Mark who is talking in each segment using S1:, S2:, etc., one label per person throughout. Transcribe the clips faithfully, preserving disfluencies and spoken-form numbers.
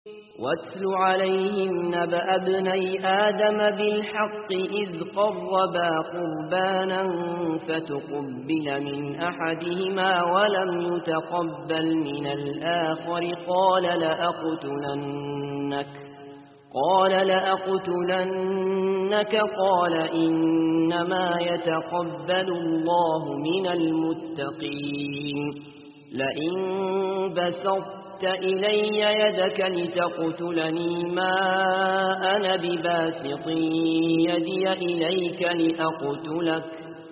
S1: واتل عليهم نبأ ابني آدم بالحق إذ قربا قربانا فتقبل من أحدهما ولم يتقبل من الآخر قال لأقتلنك قال لأقتلنك قال إنما يتقبل الله من المتقين لئن بسطت إلي يدك لتقتلني ما أنا بباسط يدي إليك لأقتلك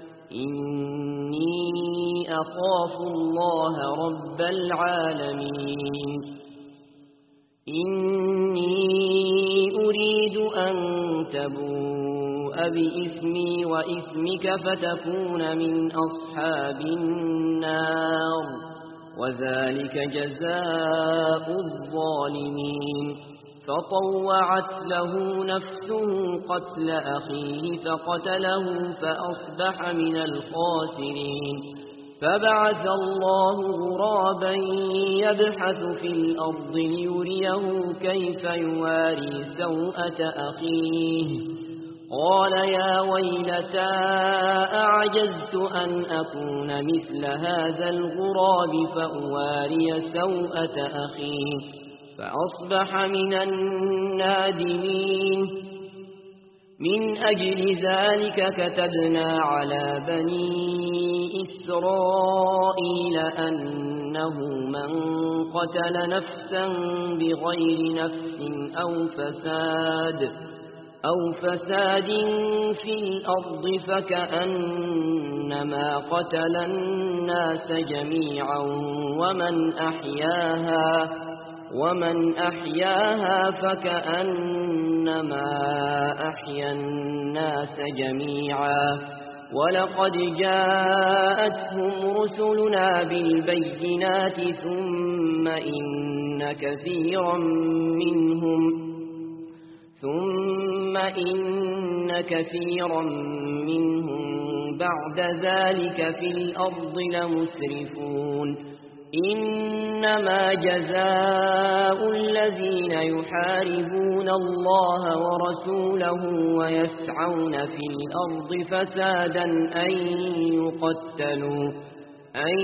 S1: إني أخاف الله رب العالمين إني أريد أن تبوء بإثمي وإثمك فتكون من أصحاب النار وذلك جزاء الظالمين فطوعت له نفسه قتل أخيه فقتله فأصبح من الخاسرين فبعث الله غرابا يبحث في الأرض ليريه كيف يواري سوءة أخيه قال يا ويلتى أعجزت أن أكون مثل هذا الغراب فأواري سوءة أخي فأصبح من النادمين من أجل ذلك كتبنا على بني إسرائيل أنه من قتل نفسا بغير نفس أو فساد أو فساد في الأرض فكأنما قتل الناس جميعا ومن أحياها ومن أحياها فكأنما أحيا الناس جميعا ولقد جاءتهم رسلنا بالبينات ثم إن كثيرا منهم ثم إن كثيرا منهم بعد ذلك في الأرض لمسرفون إنما جزاء الذين يحاربون الله ورسوله ويسعون في الأرض فسادا أن يقتلوا أن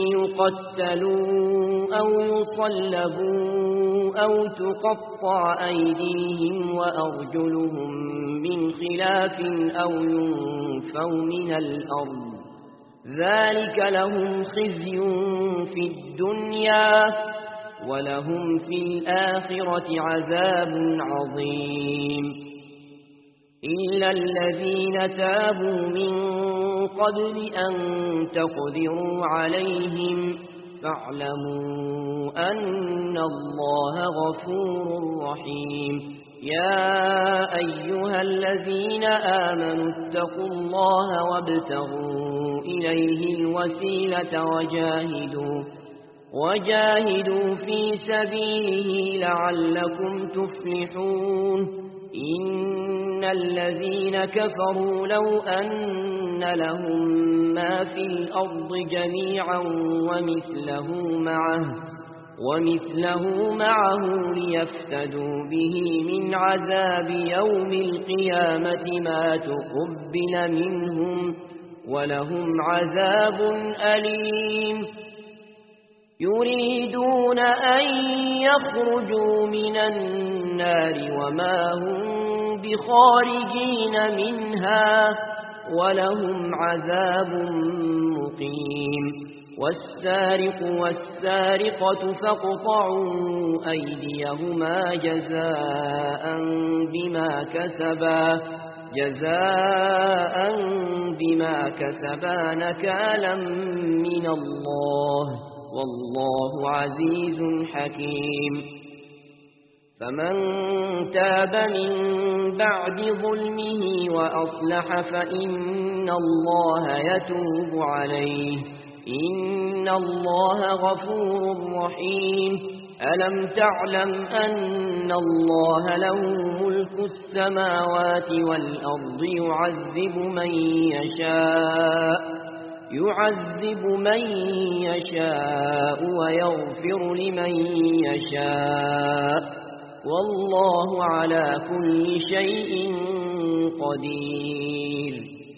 S1: يقتلوا أو يصلبوا أو تقطع أيديهم وأرجلهم من خلاف أو ينفوا من الأرض ذلك لهم خزي في الدنيا ولهم في الآخرة عذاب عظيم إلا الذين تابوا من قبل أن تقدروا عليهم فاعلموا أن الله غفور رحيم يا أيها الذين آمنوا اتقوا الله وابتغوا إليه الوسيلة وجاهدوا وجاهدوا في سبيله لعلكم تفلحون إن الذين كفروا لو أن لهم ما في الأرض جميعا ومثله معه ومثله معه ليفتدوا به من عذاب يوم القيامة ما تقبل منهم ولهم عذاب أليم يريدون أن يخرجوا من النار وما هم بخارجين منها ولهم عذاب مقيم والسارق والسارقة فاقطعوا أيديهما جزاء بما كسبا جزاء بما كسبا نكالا من الله والله عزيز حكيم فمن تاب من بعد ظلمه وأصلح فإن الله يتوب عليه إن الله غفور رحيم ألم تعلم أن الله له ملك السماوات والأرض يعذب من يشاء يعذب من يشاء ويغفر لمن يشاء والله على كل شيء قدير.